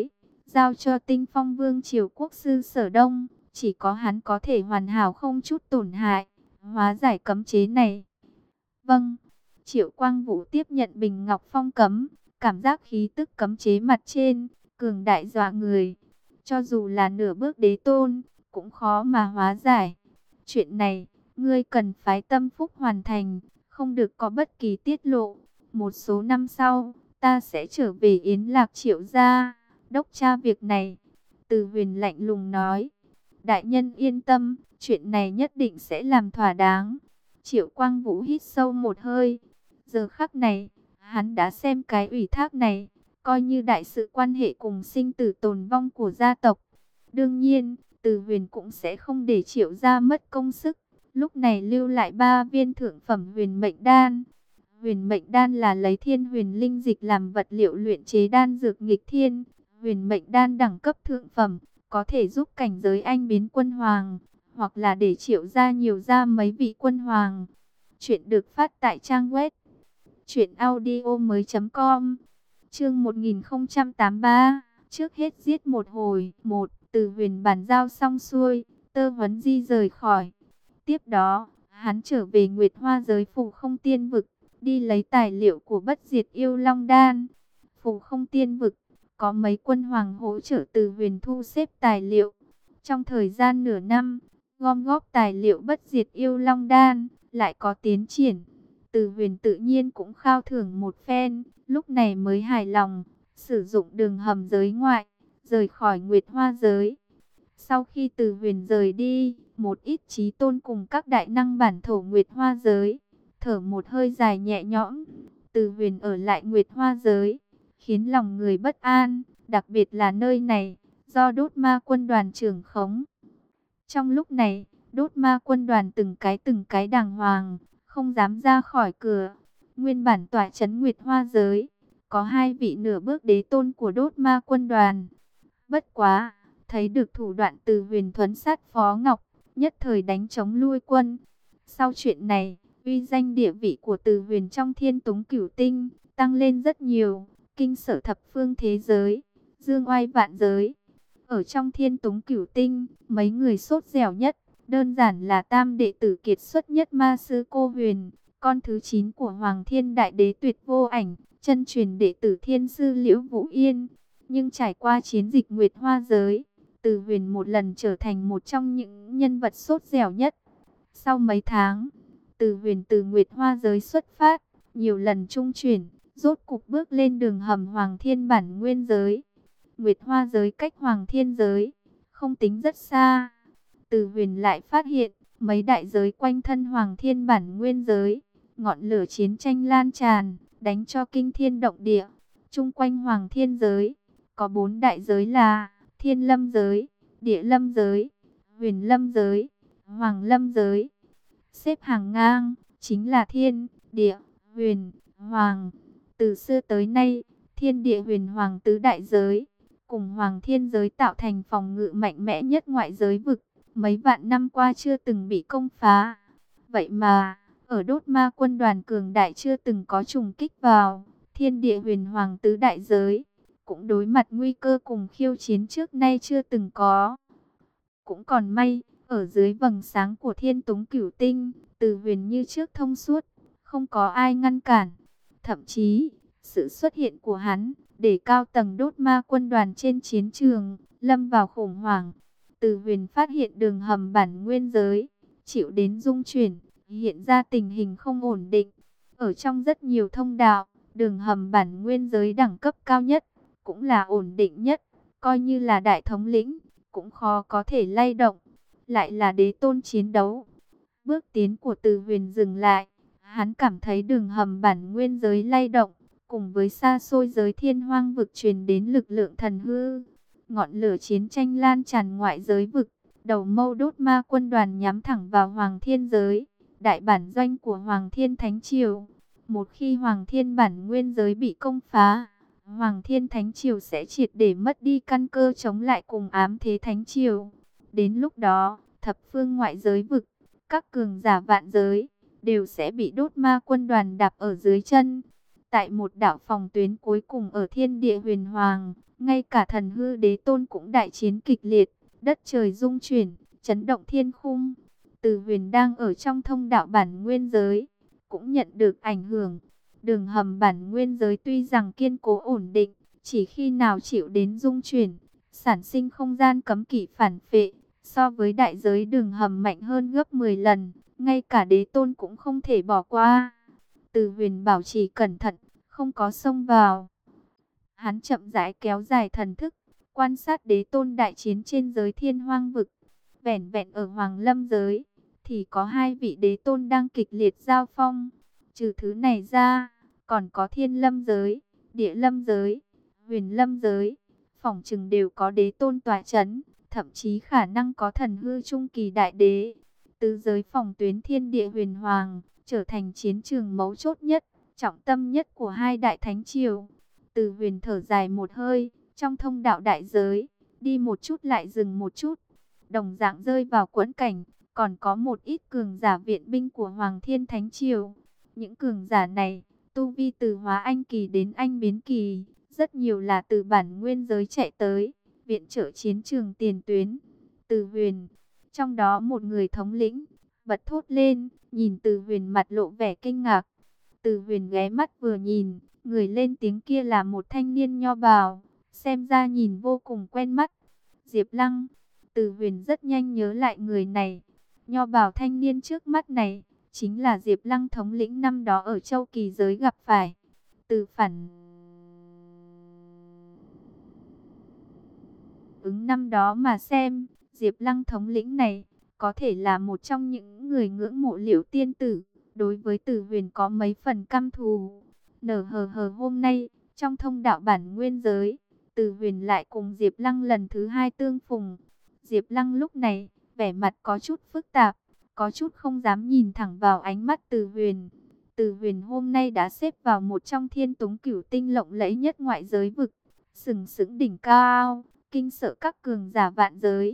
giao cho Tinh Phong Vương triều quốc sư Sở Đông, chỉ có hắn có thể hoàn hảo không chút tổn hại, hóa giải cấm chế này. Vâng. Triệu Quang Vũ tiếp nhận bình ngọc phong cấm, cảm giác khí tức cấm chế mặt trên, cường đại dọa người. Cho dù là nửa bước đế tôn, cũng khó mà hóa giải. Chuyện này, ngươi cần phái tâm phúc hoàn thành, không được có bất kỳ tiết lộ. Một số năm sau, ta sẽ trở về Yến Lạc Triệu gia, đốc tra việc này. Từ Huyền lạnh lùng nói. Đại nhân yên tâm, chuyện này nhất định sẽ làm thỏa đáng. Triệu Quang Vũ hít sâu một hơi. Giờ khắc này, hắn đã xem cái ủy thác này, coi như đại sự quan hệ cùng sinh tử tồn vong của gia tộc. Đương nhiên, Từ Huyền cũng sẽ không để Triệu gia mất công sức. Lúc này lưu lại ba viên thượng phẩm huyền mệnh đan. Huyền mệnh đan là lấy thiên huyền linh dịch làm vật liệu luyện chế đan dược nghịch thiên. Huyền mệnh đan đẳng cấp thượng phẩm, có thể giúp cảnh giới anh biến quân hoàng, hoặc là để Triệu gia nhiều ra mấy vị quân hoàng. Chuyện được phát tại trang web truyện audio mới chấm com. Chương một nghìn không trăm tám mươi ba. Trước hết giết một hồi. Một. Từ Huyền bàn giao xong xuôi, Tơ Huấn Di rời khỏi. Tiếp đó, hắn trở về Nguyệt Hoa giới Phù Không Tiên vực, đi lấy tài liệu của Bất Diệt Yêu Long Đan. Phù Không Tiên vực có mấy quân hoàng hỗ trợ Từ Huyền thu xếp tài liệu. Trong thời gian nửa năm, gom góp tài liệu Bất Diệt Yêu Long Đan lại có tiến triển. Từ Huyền tự nhiên cũng khao thưởng một phen, lúc này mới hài lòng, sử dụng đường hầm giới ngoại, rời khỏi Nguyệt Hoa giới. Sau khi Từ Huyền rời đi, một ít chí tôn cùng các đại năng bản thổ Nguyệt Hoa giới thở một hơi dài nhẹ nhõm. Từ Huyền ở lại Nguyệt Hoa giới khiến lòng người bất an, đặc biệt là nơi này do Đốt Ma quân đoàn trưởng khống. Trong lúc này, Đốt Ma quân đoàn từng cái từng cái đàng hoàng, không dám ra khỏi cửa. Nguyên bản tọa trấn Nguyệt Hoa giới có hai vị nửa bước đế tôn của Đốt Ma quân đoàn. Bất quá, thấy được thủ đoạn Từ Huyền thuấn sát Phó Ngọc, nhất thời đánh chống lui quân. Sau chuyện này, uy danh địa vị của Từ Huyền trong Thiên Túng Cửu Tinh tăng lên rất nhiều, kinh sở thập phương thế giới, dương oai vạn giới. Ở trong Thiên Túng Cửu Tinh, mấy người sốt dẻo nhất, đơn giản là tam đệ tử kiệt xuất nhất Ma Sư Cô Huyền, con thứ chín của Hoàng Thiên Đại Đế Tuyệt Vô Ảnh, chân truyền đệ tử Thiên Sư Liễu Vũ Yên. Nhưng trải qua chiến dịch Nguyệt Hoa giới, Từ Huyền một lần trở thành một trong những nhân vật sốt dẻo nhất. Sau mấy tháng, Từ Huyền từ Nguyệt Hoa giới xuất phát, nhiều lần trung chuyển, rốt cục bước lên đường hầm Hoàng Thiên bản nguyên giới. Nguyệt Hoa giới cách Hoàng Thiên giới không tính rất xa. Từ Huyền lại phát hiện, mấy đại giới quanh thân Hoàng Thiên bản nguyên giới, ngọn lửa chiến tranh lan tràn, đánh cho kinh thiên động địa. Chung quanh Hoàng Thiên giới, có bốn đại giới là Thiên Lâm giới, Địa Lâm giới, Huyền Lâm giới, Hoàng Lâm giới. Xếp hàng ngang, chính là Thiên, Địa, Huyền, Hoàng. Từ xưa tới nay, Thiên Địa Huyền Hoàng tứ đại giới cùng Hoàng Thiên giới tạo thành phòng ngự mạnh mẽ nhất ngoại giới vực, mấy vạn năm qua chưa từng bị công phá. Vậy mà, ở Đốt Ma quân đoàn cường đại chưa từng có trùng kích vào, Thiên Địa Huyền Hoàng tứ đại giới cũng đối mặt nguy cơ cùng khiêu chiến trước nay chưa từng có. Cũng còn may, ở dưới vầng sáng của Thiên Túng Cửu Tinh, Từ Huyền như trước thông suốt, không có ai ngăn cản. Thậm chí, sự xuất hiện của hắn để cao tầng Đốt Ma quân đoàn trên chiến trường lâm vào khủng hoảng. Từ Huyền phát hiện đường hầm bản nguyên giới chịu đến rung chuyển, hiện ra tình hình không ổn định. Ở trong rất nhiều thông đạo, đường hầm bản nguyên giới đẳng cấp cao nhất cũng là ổn định nhất, coi như là đại thống lĩnh cũng khó có thể lay động. Lại là đế tôn chiến đấu. Bước tiến của Từ Huyền dừng lại, hắn cảm thấy đường hầm bản nguyên giới lay động, cùng với xa xôi giới thiên hoang vực truyền đến lực lượng thần hư. Ngọn lửa chiến tranh lan tràn ngoại giới vực, đầu mâu Đốt Ma quân đoàn nhắm thẳng vào Hoàng Thiên giới, đại bản doanh của Hoàng Thiên Thánh Triều. Một khi Hoàng Thiên bản nguyên giới bị công phá, Hoàng Thiên Thánh Triều sẽ triệt để mất đi căn cơ chống lại cùng ám thế Thánh Triều. Đến lúc đó, thập phương ngoại giới vực, các cường giả vạn giới đều sẽ bị Đốt Ma quân đoàn đạp ở dưới chân. Tại một đạo phòng tuyến cuối cùng ở thiên địa huyền hoàng, ngay cả thần hư đế tôn cũng đại chiến kịch liệt, đất trời rung chuyển, chấn động thiên khung. Từ huyền đang ở trong thông đạo bản nguyên giới, cũng nhận được ảnh hưởng. Đường hầm bản nguyên giới tuy rằng kiên cố ổn định, chỉ khi nào chịu đến rung chuyển, sản sinh không gian cấm kỵ phản phệ, so với đại giới đường hầm mạnh hơn gấp mười lần, ngay cả đế tôn cũng không thể bỏ qua. Từ huyền bảo trì cẩn thận, không có xông vào. Hắn chậm rãi kéo dài thần thức, quan sát đế tôn đại chiến trên giới thiên hoang vực. Vẻn vẹn ở Hoàng Lâm giới, thì có hai vị đế tôn đang kịch liệt giao phong. Trừ thứ này ra, còn có thiên lâm giới, địa lâm giới, huyền lâm giới. Phỏng chừng đều có đế tôn tọa chấn, thậm chí khả năng có thần hư trung kỳ đại đế. Tứ giới phòng tuyến thiên địa huyền hoàng, trở thành chiến trường mấu chốt nhất, trọng tâm nhất của hai đại thánh triều. Từ huyền thở dài một hơi, trong thông đạo đại giới, đi một chút lại dừng một chút. Đồng dạng rơi vào quẫn cảnh, còn có một ít cường giả viện binh của Hoàng Thiên Thánh Triều. Những cường giả này, tu vi từ hóa anh kỳ đến anh biến kỳ, rất nhiều là từ bản nguyên giới chạy tới, viện trợ chiến trường tiền tuyến. Từ huyền, trong đó một người thống lĩnh, bật thốt lên, nhìn từ huyền mặt lộ vẻ kinh ngạc. Từ huyền ghé mắt vừa nhìn, người lên tiếng kia là một thanh niên nho bào, xem ra nhìn vô cùng quen mắt. Diệp Lăng. Từ huyền rất nhanh nhớ lại người này. Nho bào thanh niên trước mắt này, chính là Diệp Lăng thống lĩnh năm đó ở Châu Kỳ giới gặp phải. Từ phản ứng năm đó mà xem, Diệp Lăng thống lĩnh này, có thể là một trong những người ngưỡng mộ Liễu tiên tử, đối với Từ huyền có mấy phần căm thù. Nở hờ hờ hôm nay, trong thông đạo bản nguyên giới, Từ huyền lại cùng Diệp Lăng lần thứ hai tương phùng. Diệp Lăng lúc này, vẻ mặt có chút phức tạp, có chút không dám nhìn thẳng vào ánh mắt Từ huyền. Từ huyền hôm nay đã xếp vào một trong thiên túng cửu tinh lộng lẫy nhất ngoại giới vực, sừng sững đỉnh cao, kinh sợ các cường giả vạn giới.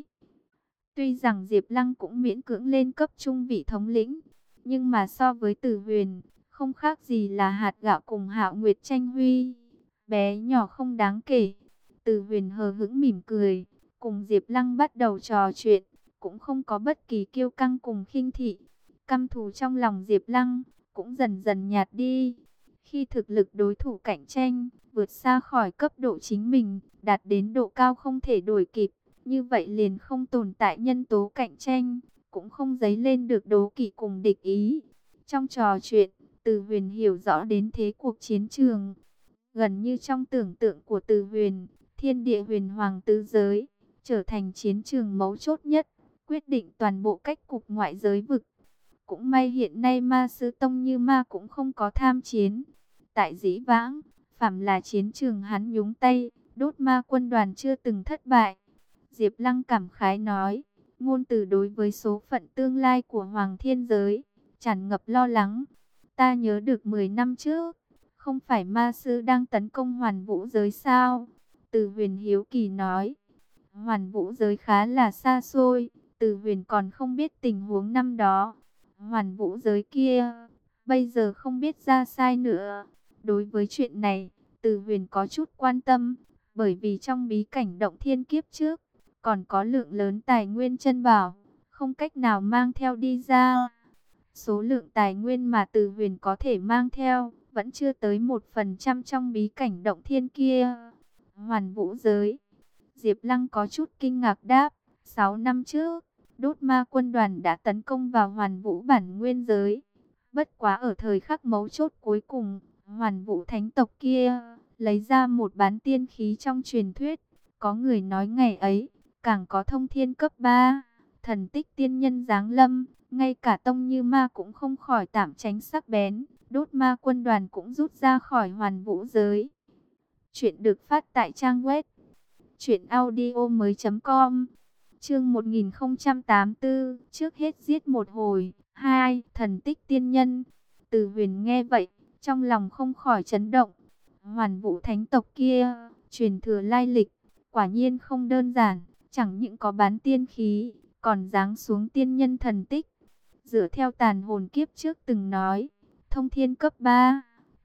Tuy rằng Diệp Lăng cũng miễn cưỡng lên cấp trung vị thống lĩnh, nhưng mà so với Từ huyền, không khác gì là hạt gạo cùng Hạo Nguyệt tranh huy, bé nhỏ không đáng kể. Từ huyền hờ hững mỉm cười, cùng Diệp Lăng bắt đầu trò chuyện, cũng không có bất kỳ kiêu căng cùng khinh thị. Căm thù trong lòng Diệp Lăng cũng dần dần nhạt đi. Khi thực lực đối thủ cạnh tranh vượt xa khỏi cấp độ chính mình, đạt đến độ cao không thể đuổi kịp, như vậy liền không tồn tại nhân tố cạnh tranh, cũng không dấy lên được đố kỵ cùng địch ý. Trong trò chuyện, Từ huyền hiểu rõ đến thế cuộc chiến trường. Gần như trong tưởng tượng của Từ huyền, thiên địa huyền hoàng tứ giới trở thành chiến trường mấu chốt nhất, quyết định toàn bộ cách cục ngoại giới vực. Cũng may hiện nay Ma Sư Tông Như Ma cũng không có tham chiến. Tại dĩ vãng, phàm là chiến trường hắn nhúng tay, đốt ma quân đoàn chưa từng thất bại. Diệp Lăng cảm khái nói, ngôn từ đối với số phận tương lai của Hoàng Thiên giới, tràn ngập lo lắng. Ta nhớ được mười năm trước, không phải Ma Sư đang tấn công Hoàn Vũ giới sao? Từ huyền hiếu kỳ nói, Hoàn Vũ giới khá là xa xôi, Từ huyền còn không biết tình huống năm đó. Hoàn Vũ giới kia, bây giờ không biết ra sai nữa. Đối với chuyện này, Từ huyền có chút quan tâm, bởi vì trong bí cảnh động thiên kiếp trước, còn có lượng lớn tài nguyên chân bảo, không cách nào mang theo đi ra. Số lượng tài nguyên mà Từ huyền có thể mang theo, vẫn chưa tới một phần trăm trong bí cảnh động thiên kia. Hoàn Vũ giới. Diệp Lăng có chút kinh ngạc đáp, sáu năm trước, đốt ma quân đoàn đã tấn công vào Hoàn Vũ bản nguyên giới. Bất quá ở thời khắc mấu chốt cuối cùng, Hoàn Vũ thánh tộc kia lấy ra một bán tiên khí trong truyền thuyết. Có người nói ngày ấy, càng có thông thiên cấp ba, thần tích tiên nhân giáng lâm, ngay cả Tông Như Ma cũng không khỏi tạm tránh sắc bén. Đốt ma quân đoàn cũng rút ra khỏi Hoàn Vũ giới. Chuyện được phát tại trang web truyện audio mới chấm com. Chương một nghìn không trăm tám mươi tư, trước hết giết một hồi. Hai, thần tích tiên nhân. Từ huyền nghe vậy, trong lòng không khỏi chấn động. Hoàn Vũ thánh tộc kia, truyền thừa lai lịch, quả nhiên không đơn giản. Chẳng những có bán tiên khí, còn giáng xuống tiên nhân thần tích. Dựa theo tàn hồn kiếp trước từng nói, thông thiên cấp ba,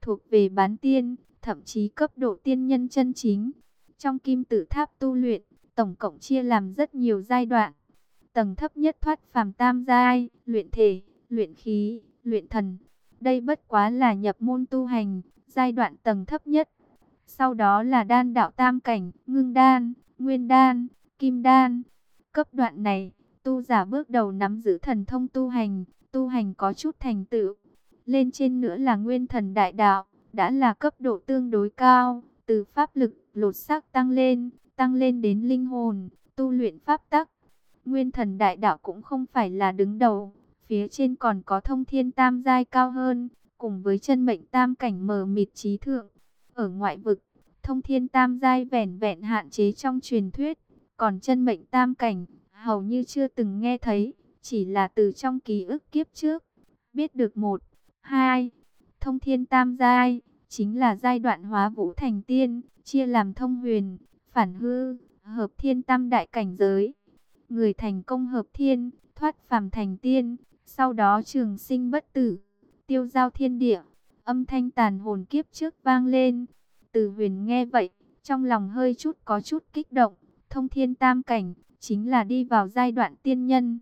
thuộc về bán tiên, thậm chí cấp độ tiên nhân chân chính. Trong kim tự tháp tu luyện, tổng cộng chia làm rất nhiều giai đoạn. Tầng thấp nhất thoát phàm tam giai, luyện thể, luyện khí, luyện thần. Đây bất quá là nhập môn tu hành, giai đoạn tầng thấp nhất. Sau đó là đan đạo tam cảnh, ngưng đan, nguyên đan, kim đan. Cấp đoạn này, tu giả bước đầu nắm giữ thần thông tu hành, tu hành có chút thành tựu. Lên trên nữa là nguyên thần đại đạo, đã là cấp độ tương đối cao, từ pháp lực, lột xác tăng lên, tăng lên đến linh hồn, tu luyện pháp tắc. Nguyên thần đại đạo cũng không phải là đứng đầu, phía trên còn có thông thiên tam giai cao hơn, cùng với chân mệnh tam cảnh mờ mịt trí thượng. Ở ngoại vực, thông thiên tam giai vẻn vẹn hạn chế trong truyền thuyết, còn chân mệnh tam cảnh hầu như chưa từng nghe thấy, chỉ là từ trong ký ức kiếp trước biết được một, hai. Thông thiên tam giai chính là giai đoạn hóa vũ thành tiên, chia làm thông huyền, phản hư, hợp thiên tam đại cảnh giới. Người thành công hợp thiên, thoát phàm thành tiên, sau đó trường sinh bất tử, tiêu giao thiên địa. Âm thanh tàn hồn kiếp trước vang lên. Từ Huyền nghe vậy, trong lòng hơi chút có chút kích động. Thông thiên tam cảnh chính là đi vào giai đoạn tiên nhân.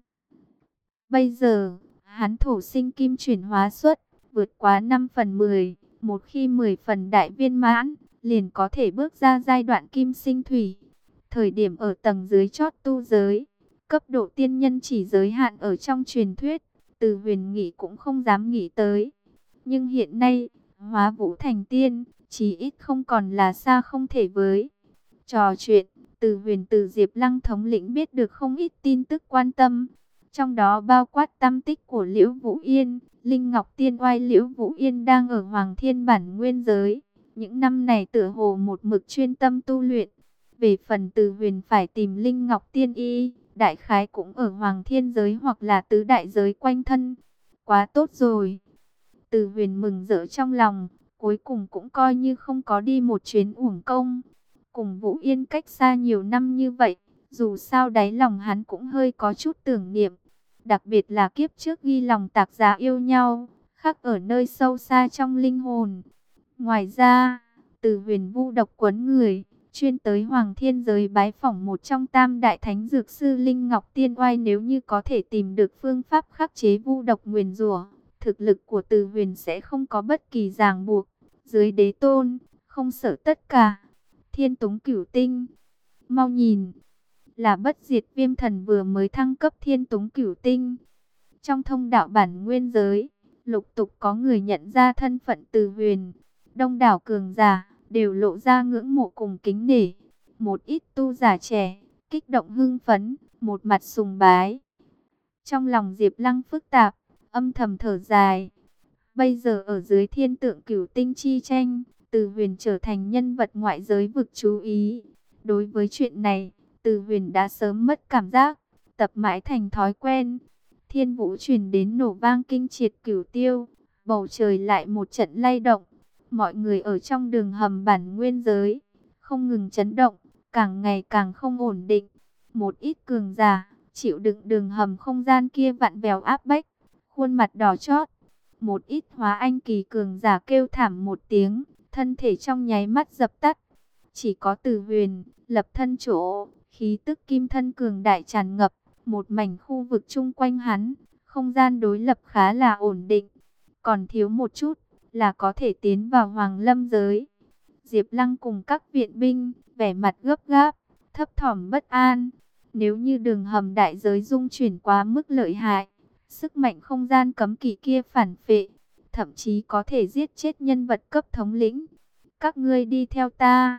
Bây giờ, hắn thổ sinh kim chuyển hóa xuất, vượt quá năm phần mười, một khi mười phần đại viên mãn, liền có thể bước ra giai đoạn kim sinh thủy. Thời điểm ở tầng dưới chót tu giới, cấp độ tiên nhân chỉ giới hạn ở trong truyền thuyết, Từ Huyền nghĩ cũng không dám nghĩ tới. Nhưng hiện nay, hóa vũ thành tiên, chí ít không còn là xa không thể với. Trò chuyện, Từ Huyền từ Diệp Lăng thống lĩnh biết được không ít tin tức quan tâm. Trong đó bao quát tâm tích của Liễu Vũ Yên, Linh Ngọc Tiên Oai. Liễu Vũ Yên đang ở Hoàng Thiên bản nguyên giới. Những năm này tựa hồ một mực chuyên tâm tu luyện. Về phần Từ Huyền phải tìm Linh Ngọc Tiên Y, đại khái cũng ở Hoàng Thiên giới hoặc là tứ đại giới quanh thân. Quá tốt rồi. Từ Huyền mừng rỡ trong lòng, cuối cùng cũng coi như không có đi một chuyến uổng công. Cùng Vũ Yên cách xa nhiều năm như vậy, dù sao đáy lòng hắn cũng hơi có chút tưởng niệm. Đặc biệt là kiếp trước ghi lòng tạc giá yêu nhau, khắc ở nơi sâu xa trong linh hồn. Ngoài ra, Từ Huyền vu độc quấn người, chuyên tới Hoàng Thiên giới bái phỏng một trong tam đại thánh dược sư Linh Ngọc Tiên Oai. Nếu như có thể tìm được phương pháp khắc chế vu độc nguyền rủa, thực lực của Từ Huyền sẽ không có bất kỳ ràng buộc. Dưới đế tôn, không sợ tất cả. Thiên Túng Cửu Tinh, mau nhìn, là bất diệt viêm thần vừa mới thăng cấp Thiên Túng Cửu Tinh. Trong thông đạo bản nguyên giới, lục tục có người nhận ra thân phận Từ Huyền. Đông đảo cường giả đều lộ ra ngưỡng mộ cùng kính nể. Một ít tu giả trẻ kích động hưng phấn, một mặt sùng bái. Trong lòng Diệp Lăng phức tạp, âm thầm thở dài. Bây giờ ở dưới thiên tượng Cửu Tinh chi tranh, Từ Huyền trở thành nhân vật ngoại giới vực chú ý. Đối với chuyện này, Từ Huyền đã sớm mất cảm giác, tập mãi thành thói quen. Thiên vũ truyền đến nổ vang kinh triệt cửu tiêu, bầu trời lại một trận lay động. Mọi người ở trong đường hầm bản nguyên giới không ngừng chấn động, càng ngày càng không ổn định. Một ít cường giả chịu đựng đường hầm không gian kia vặn vẹo áp bách, khuôn mặt đỏ chót. Một ít hóa anh kỳ cường giả kêu thảm một tiếng, thân thể trong nháy mắt dập tắt. Chỉ có Từ Huyền lập thân chỗ, khí tức kim thân cường đại tràn ngập một mảnh khu vực chung quanh hắn, không gian đối lập khá là ổn định. Còn thiếu một chút là có thể tiến vào Hoàng Lâm giới. Diệp Lăng cùng các viện binh vẻ mặt gấp gáp, thấp thỏm bất an. Nếu như đường hầm đại giới dung chuyển quá mức lợi hại, sức mạnh không gian cấm kỵ kia phản phệ, thậm chí có thể giết chết nhân vật cấp thống lĩnh. Các ngươi đi theo ta.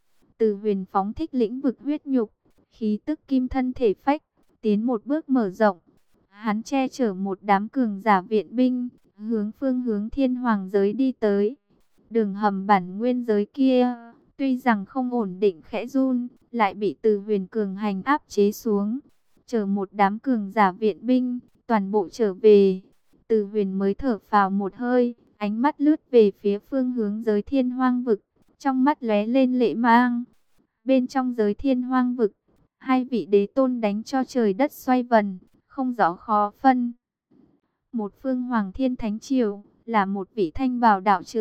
Từ Huyền phóng thích lĩnh vực huyết nhục, khí tức kim thân thể phách, tiến một bước mở rộng. Hắn che chở một đám cường giả viện binh, hướng phương hướng thiên hoàng giới đi tới. Đường hầm bản nguyên giới kia, tuy rằng không ổn định khẽ run, lại bị Từ Huyền cường hành áp chế xuống. Chờ một đám cường giả viện binh toàn bộ trở về, Từ Huyền mới thở phào một hơi, ánh mắt lướt về phía phương hướng giới thiên hoang vực, trong mắt lóe lên lệ mang. Bên trong giới thiên hoang vực, hai vị đế tôn đánh cho trời đất xoay vần, không rõ khó phân. Một phương Hoàng Thiên Thánh Triều là một vị thanh bào đạo trưởng,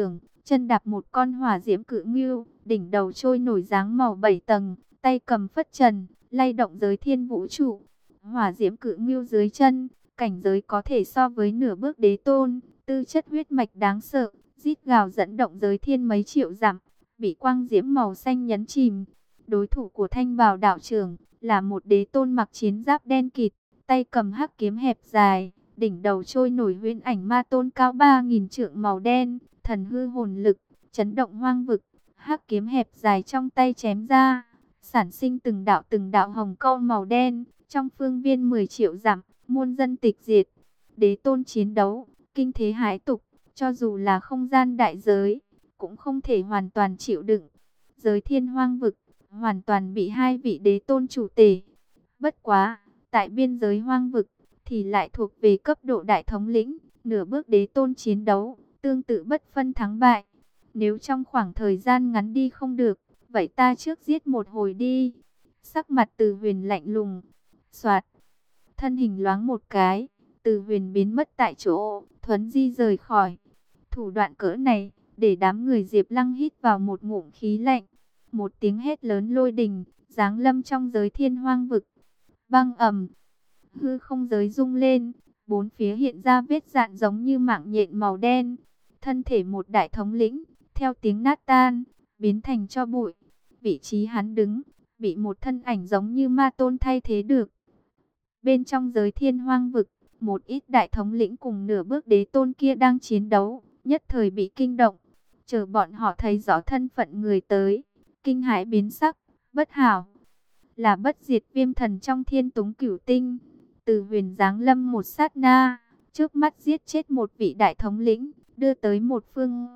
chân đạp một con hỏa diễm cự ngưu, đỉnh đầu trôi nổi dáng màu bảy tầng, tay cầm phất trần, lay động giới thiên vũ trụ. Hỏa diễm cự ngưu dưới chân, cảnh giới có thể so với nửa bước đế tôn, tư chất huyết mạch đáng sợ, rít gào dẫn động giới thiên mấy triệu dặm, bị quang diễm màu xanh nhấn chìm. Đối thủ của Thanh Bào đạo trưởng là một đế tôn mặc chiến giáp đen kịt, tay cầm hắc kiếm hẹp dài, đỉnh đầu trôi nổi huyễn ảnh ma tôn cao ba nghìn trượng màu đen, thần hư hồn lực, chấn động hoang vực. Hắc kiếm hẹp dài trong tay chém ra, sản sinh từng đạo từng đạo hồng câu màu đen, trong phương viên mười triệu dặm, muôn dân tịch diệt. Đế tôn chiến đấu, kinh thế hãi tục, cho dù là không gian đại giới, cũng không thể hoàn toàn chịu đựng. Giới thiên hoang vực, hoàn toàn bị hai vị đế tôn chủ tể. Bất quá, tại biên giới hoang vực, thì lại thuộc về cấp độ đại thống lĩnh, nửa bước đế tôn chiến đấu, tương tự bất phân thắng bại. Nếu trong khoảng thời gian ngắn đi không được, vậy ta trước giết một hồi đi. Sắc mặt Từ Huyền lạnh lùng, soạt, thân hình loáng một cái, Từ Huyền biến mất tại chỗ, thuấn di rời khỏi. Thủ đoạn cỡ này, để đám người Diệp Lăng hít vào một ngụm khí lạnh. Một tiếng hét lớn lôi đình, giáng lâm trong giới thiên hoang vực. Băng ầm, hư không giới rung lên, bốn phía hiện ra vết dạn giống như mạng nhện màu đen. Thân thể một đại thống lĩnh, theo tiếng nát tan, biến thành tro bụi. Vị trí hắn đứng, bị một thân ảnh giống như ma tôn thay thế được. Bên trong giới thiên hoang vực, một ít đại thống lĩnh cùng nửa bước đế tôn kia đang chiến đấu, nhất thời bị kinh động. Chờ bọn họ thấy rõ thân phận người tới, kinh hãi biến sắc. Bất hảo, là Bất Diệt Viêm Thần trong Thiên Túng Cửu Tinh. Từ Huyền giáng lâm một sát na, trước mắt giết chết một vị đại thống lĩnh, đưa tới một phương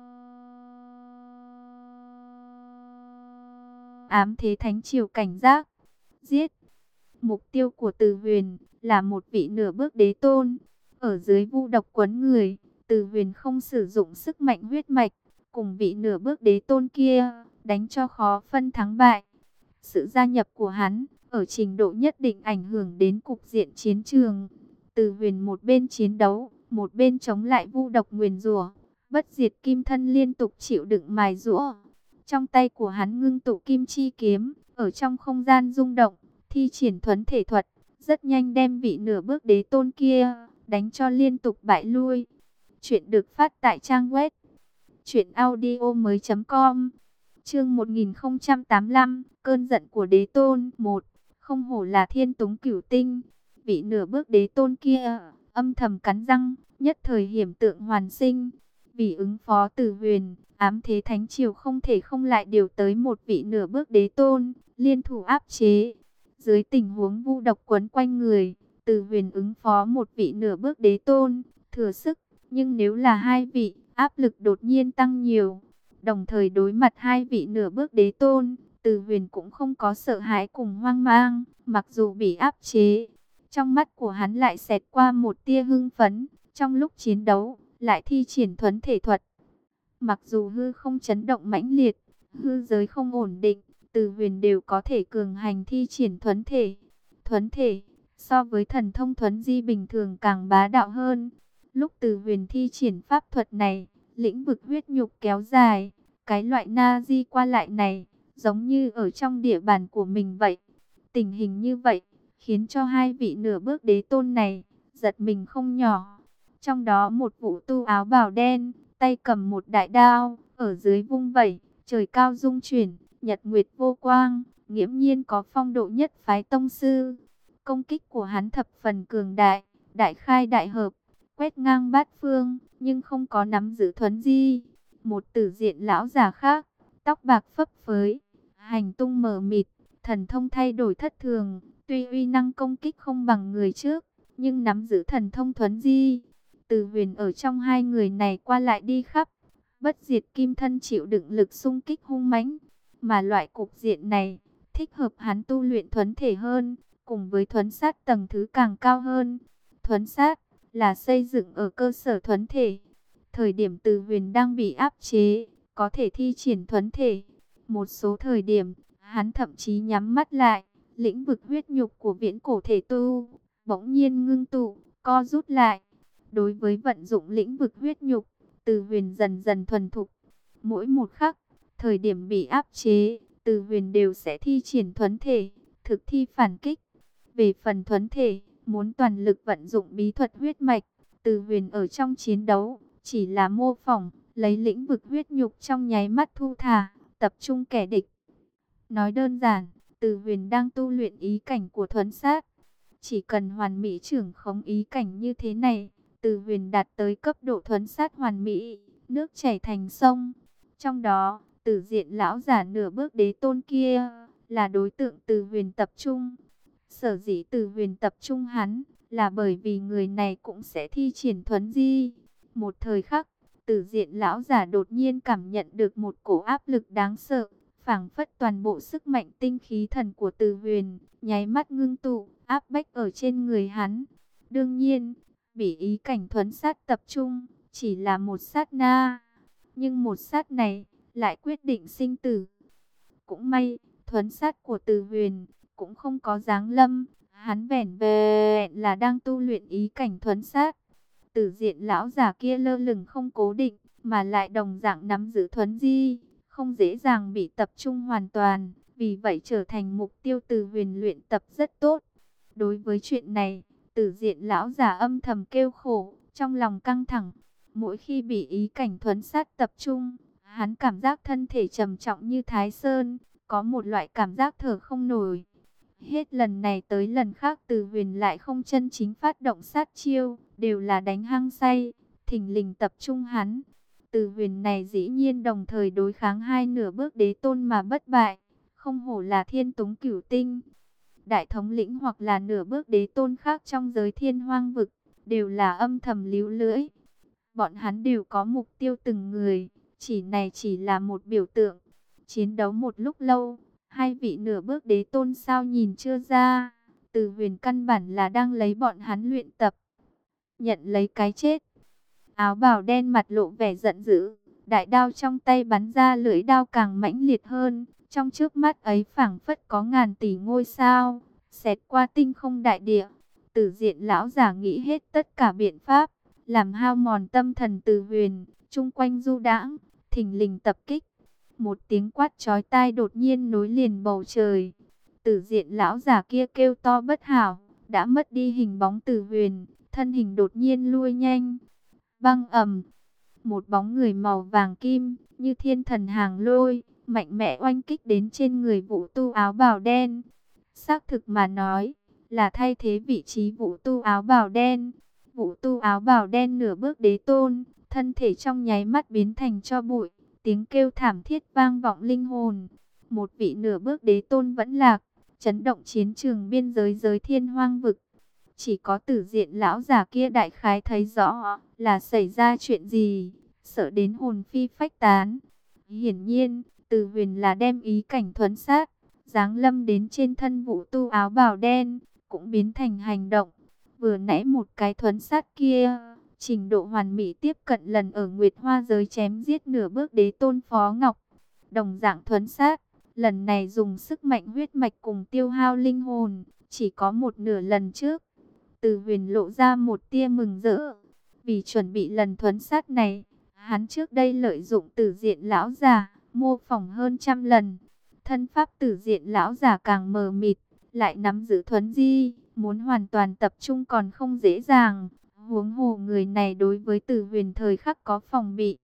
ám thế thánh triều cảnh giác. Giết. Mục tiêu của Từ Huyền là một vị nửa bước đế tôn. Ở dưới vu độc quấn người, Từ Huyền không sử dụng sức mạnh huyết mạch, cùng vị nửa bước đế tôn kia đánh cho khó phân thắng bại. Sự gia nhập của hắn ở trình độ nhất định ảnh hưởng đến cục diện chiến trường. Từ Huyền một bên chiến đấu, một bên chống lại vu độc nguyền rủa. Bất diệt kim thân liên tục chịu đựng mài giũa. Trong tay của hắn ngưng tụ kim chi kiếm, ở trong không gian rung động, thi triển thuấn thể thuật, rất nhanh đem vị nửa bước đế tôn kia đánh cho liên tục bại lui. Chuyện được phát tại trang web truyện audio mới chấm com. Chương một nghìn không trăm tám mươi lăm, cơn giận của đế tôn. Một, không hổ là Thiên Túng Cửu Tinh. Vị nửa bước đế tôn kia âm thầm cắn răng, nhất thời hiểm tượng hoàn sinh. Vì ứng phó Từ Huyền, ám thế thánh triều không thể không lại điều tới một vị nửa bước đế tôn, liên thủ áp chế. Dưới tình huống vu độc quấn quanh người, Từ Huyền ứng phó một vị nửa bước đế tôn, thừa sức. Nhưng nếu là hai vị, áp lực đột nhiên tăng nhiều. Đồng thời đối mặt hai vị nửa bước đế tôn, Từ Huyền cũng không có sợ hãi cùng hoang mang, mặc dù bị áp chế. Trong mắt của hắn lại xẹt qua một tia hưng phấn, trong lúc chiến đấu, lại thi triển thuấn thể thuật. Mặc dù hư không chấn động mãnh liệt, hư giới không ổn định, Từ Huyền đều có thể cường hành thi triển thuấn thể. Thuấn thể, so với thần thông thuấn di bình thường càng bá đạo hơn. Lúc Từ Huyền thi triển pháp thuật này, lĩnh vực huyết nhục kéo dài, cái loại na di qua lại này, giống như ở trong địa bàn của mình vậy. Tình hình như vậy, khiến cho hai vị nửa bước đế tôn này, giật mình không nhỏ. Trong đó một vũ tu áo bào đen, tay cầm một đại đao, ở dưới vung vẩy, trời cao rung chuyển, nhật nguyệt vô quang, nghiễm nhiên có phong độ nhất phái tông sư. Công kích của hắn thập phần cường đại, đại khai đại hợp, quét ngang bát phương, nhưng không có nắm giữ thuấn di. Một tử diện lão già khác, tóc bạc phấp phới, hành tung mờ mịt, thần thông thay đổi thất thường, tuy uy năng công kích không bằng người trước, nhưng nắm giữ thần thông thuấn di. Từ Huyền ở trong hai người này qua lại đi khắp, bất diệt kim thân chịu đựng lực xung kích hung mãnh, mà loại cục diện này thích hợp hắn tu luyện thuấn thể hơn, cùng với thuấn sát tầng thứ càng cao hơn. Thuấn sát là xây dựng ở cơ sở thuấn thể. Thời điểm Từ Huyền đang bị áp chế, có thể thi triển thuấn thể. Một số thời điểm, hắn thậm chí nhắm mắt lại, lĩnh vực huyết nhục của viễn cổ thể tu bỗng nhiên ngưng tụ, co rút lại. Đối với vận dụng lĩnh vực huyết nhục, Từ Huyền dần dần thuần thục. Mỗi một khắc, thời điểm bị áp chế, Từ Huyền đều sẽ thi triển thuấn thể, thực thi phản kích. Về phần thuấn thể, muốn toàn lực vận dụng bí thuật huyết mạch, Từ Huyền ở trong chiến đấu, chỉ là mô phỏng, lấy lĩnh vực huyết nhục trong nháy mắt thu thả, tập trung kẻ địch. Nói đơn giản, Từ Huyền đang tu luyện ý cảnh của thuấn sát. Chỉ cần hoàn mỹ trưởng khống ý cảnh như thế này, Từ Huyền đạt tới cấp độ thuấn sát hoàn mỹ, nước chảy thành sông. Trong đó, Tử Diện lão giả nửa bước đế tôn kia là đối tượng Từ Huyền tập trung. Sở dĩ Từ Huyền tập trung hắn là bởi vì người này cũng sẽ thi triển thuấn di. Một thời khắc, Tử Diện lão giả đột nhiên cảm nhận được một cổ áp lực đáng sợ, phảng phất toàn bộ sức mạnh tinh khí thần của Từ Huyền nháy mắt ngưng tụ, áp bách ở trên người hắn. Đương nhiên, bị ý cảnh thuấn sát tập trung chỉ là một sát na, nhưng một sát này lại quyết định sinh tử. Cũng may, thuấn sát của Từ Huyền cũng không có giáng lâm, hắn vẻn vẹn là đang tu luyện ý cảnh thuấn sát. Tử Diện lão giả kia lơ lửng không cố định, mà lại đồng dạng nắm giữ thuấn di, không dễ dàng bị tập trung hoàn toàn, vì vậy trở thành mục tiêu Từ Huyền luyện tập rất tốt. Đối với chuyện này, Tử Diện lão giả âm thầm kêu khổ, trong lòng căng thẳng. Mỗi khi bị ý cảnh thuấn sát tập trung, hắn cảm giác thân thể trầm trọng như Thái Sơn, có một loại cảm giác thở không nổi. Hết lần này tới lần khác Từ Huyền lại không chân chính phát động sát chiêu, đều là đánh hăng say, thình lình tập trung hắn. Từ Huyền này dĩ nhiên đồng thời đối kháng hai nửa bước đế tôn mà bất bại, không hổ là thiên túng cửu tinh. Đại thống lĩnh hoặc là nửa bước đế tôn khác trong giới thiên hoang vực, đều là âm thầm líu lưỡi. Bọn hắn đều có mục tiêu từng người, chỉ này chỉ là một biểu tượng. Chiến đấu một lúc lâu, hai vị nửa bước đế tôn sao nhìn chưa ra, Từ Huyền căn bản là đang lấy bọn hắn luyện tập, nhận lấy cái chết. Áo bào đen mặt lộ vẻ giận dữ, đại đao trong tay bắn ra lưỡi đao càng mãnh liệt hơn, trong trước mắt ấy phảng phất có ngàn tỷ ngôi sao, xẹt qua tinh không đại địa. Tử Diện lão giả nghĩ hết tất cả biện pháp, làm hao mòn tâm thần Từ Huyền, chung quanh du đãng, thình lình tập kích. Một tiếng quát chói tai đột nhiên nối liền bầu trời. Tử Diện lão giả kia kêu to bất hảo, đã mất đi hình bóng Từ Huyền, thân hình đột nhiên lui nhanh. Băng ầm, một bóng người màu vàng kim, như thiên thần hàng lôi, mạnh mẽ oanh kích đến trên người Vũ Tu áo bào đen. Xác thực mà nói, là thay thế vị trí Vũ Tu áo bào đen. Vũ Tu áo bào đen nửa bước đế tôn, thân thể trong nháy mắt biến thành tro bụi, tiếng kêu thảm thiết vang vọng linh hồn. Một vị nửa bước đế tôn vẫn lạc, chấn động chiến trường biên giới giới thiên hoang vực. Chỉ có Tử Diện lão già kia đại khái thấy rõ là xảy ra chuyện gì, sợ đến hồn phi phách tán. Hiển nhiên, Từ Huyền là đem ý cảnh thuấn sát, giáng lâm đến trên thân Vũ Tu áo bào đen, cũng biến thành hành động. Vừa nãy một cái thuấn sát kia, trình độ hoàn mỹ tiếp cận lần ở Nguyệt Hoa giới chém giết nửa bước đế tôn Phó Ngọc. Đồng dạng thuấn sát, lần này dùng sức mạnh huyết mạch cùng tiêu hao linh hồn, chỉ có một nửa lần trước. Từ Huyền lộ ra một tia mừng rỡ, vì chuẩn bị lần thuấn sát này, hắn trước đây lợi dụng Tử Diện lão già, mô phỏng hơn trăm lần. Thân pháp Tử Diện lão già càng mờ mịt, lại nắm giữ thuấn di, muốn hoàn toàn tập trung còn không dễ dàng. Huống hồ người này đối với Từ Huyền thời khắc có phòng bị,